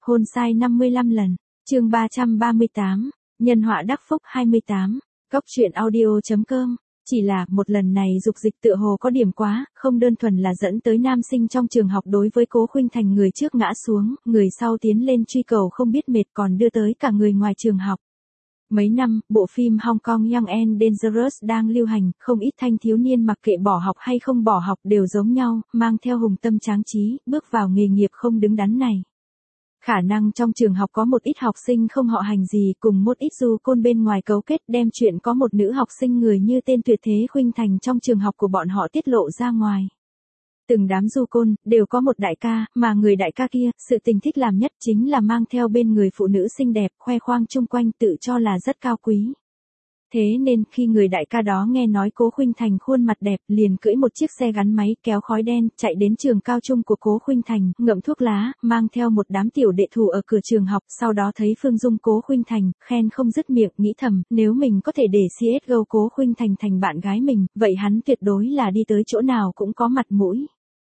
Hôn sai 55 lần. Chương 338. Nhân họa đắc phúc 28. Cóc truyện audio.com. Chỉ là một lần này dục dịch tựa hồ có điểm quá, không đơn thuần là dẫn tới nam sinh trong trường học đối với Cố Khuynh Thành người trước ngã xuống, người sau tiến lên truy cầu không biết mệt, còn đưa tới cả người ngoài trường học. Mấy năm, bộ phim Hong Kong Young and Dangerous đang lưu hành, không ít thanh thiếu niên mặc kệ bỏ học hay không bỏ học đều giống nhau, mang theo hùng tâm tráng trí, bước vào nghề nghiệp không đứng đắn này. Khả năng trong trường học có một ít học sinh không họ hành gì, cùng một ít du côn bên ngoài cấu kết đem chuyện có một nữ học sinh người như tên tuyệt thế Khuynh Thành trong trường học của bọn họ tiết lộ ra ngoài. Từng đám du côn, đều có một đại ca, mà người đại ca kia, sự tình thích làm nhất chính là mang theo bên người phụ nữ xinh đẹp, khoe khoang chung quanh tự cho là rất cao quý. Thế nên, khi người đại ca đó nghe nói Cố Khuynh Thành khuôn mặt đẹp, liền cưỡi một chiếc xe gắn máy, kéo khói đen, chạy đến trường cao trung của Cố Khuynh Thành, ngậm thuốc lá, mang theo một đám tiểu đệ thủ ở cửa trường học, sau đó thấy Phương Dung Cố Khuynh Thành, khen không dứt miệng, nghĩ thầm, nếu mình có thể để CSGO Cố Khuynh Thành thành bạn gái mình, vậy hắn tuyệt đối là đi tới chỗ nào cũng có mặt mũi.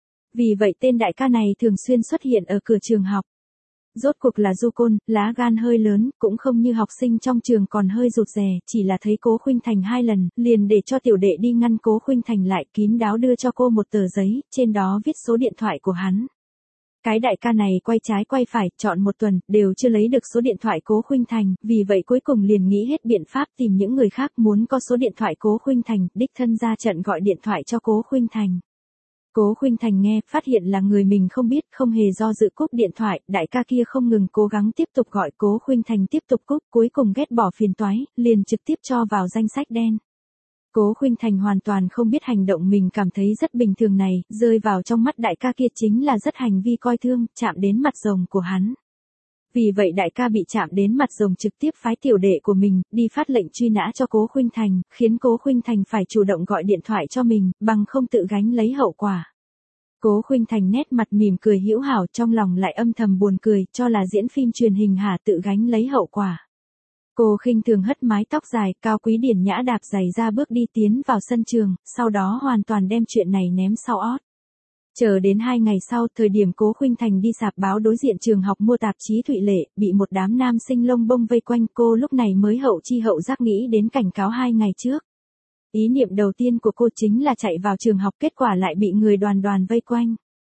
Vì vậy tên đại ca này thường xuyên xuất hiện ở cửa trường học. Rốt cuộc là du côn, lá gan hơi lớn, cũng không như học sinh trong trường còn hơi rụt rè, chỉ là thấy Cố Khuynh Thành 2 lần, liền để cho tiểu đệ đi ngăn Cố Khuynh Thành lại, kín đáo đưa cho cô một tờ giấy, trên đó viết số điện thoại của hắn. Cái đại ca này quay trái quay phải, chọn một tuần, đều chưa lấy được số điện thoại Cố Khuynh Thành, vì vậy cuối cùng liền nghĩ hết biện pháp tìm những người khác muốn có số điện thoại Cố Khuynh Thành, đích thân ra trận gọi điện thoại cho Cố Khuynh Thành. Cố Khuynh Thành nghe, phát hiện là người mình không biết, không hề do dự cúp điện thoại, đại ca kia không ngừng cố gắng tiếp tục gọi, Cố Khuynh Thành tiếp tục cúp, cuối cùng ghét bỏ phiền toái, liền trực tiếp cho vào danh sách đen. Cố Khuynh Thành hoàn toàn không biết hành động mình cảm thấy rất bình thường này, rơi vào trong mắt đại ca kia chính là rất hành vi coi thương, chạm đến mặt rồng của hắn. Vì vậy đại ca bị chạm đến mặt rồng trực tiếp phái tiểu đệ của mình, đi phát lệnh truy nã cho Cố Khuynh Thành, khiến Cố Khuynh Thành phải chủ động gọi điện thoại cho mình, bằng không tự gánh lấy hậu quả. Cố Khuynh Thành nét mặt mỉm cười hữu hảo, trong lòng lại âm thầm buồn cười, cho là diễn phim truyền hình hả, tự gánh lấy hậu quả. Cô khinh thường hất mái tóc dài, cao quý điển nhã đạp giày ra bước đi tiến vào sân trường, sau đó hoàn toàn đem chuyện này ném sau ót. Chờ đến 2 ngày sau, thời điểm Cố Khuynh Thành đi sạp báo đối diện trường học mua tạp chí Thụy Lệ, bị một đám nam sinh lông bông vây quanh, cô lúc này mới hậu chi hậu giác nghĩ đến cảnh cáo 2 ngày trước. Ý niệm đầu tiên của cô chính là chạy vào trường học, kết quả lại bị người đoàn đoàn vây quanh.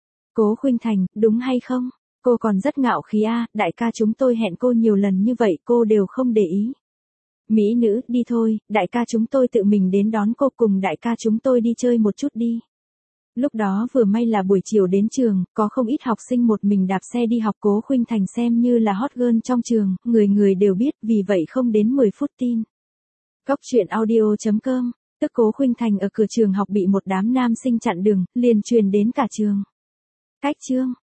Cố Khuynh Thành, đúng hay không? Cô còn rất ngạo khí a, đại ca chúng tôi hẹn cô nhiều lần như vậy cô đều không để ý. Mỹ nữ, đi thôi, đại ca chúng tôi tự mình đến đón cô, cùng đại ca chúng tôi đi chơi một chút đi. Lúc đó vừa may là buổi chiều đến trường, có không ít học sinh một mình đạp xe đi học, Cố Khuynh Thành xem như là hot girl trong trường, người người đều biết, vì vậy không đến 10 phút tin. Cóc truyện audio.com. Tức Cố Khuynh Thành ở cửa trường học bị một đám nam sinh chặn đường, liền truyền đến cả trường. Cách chương.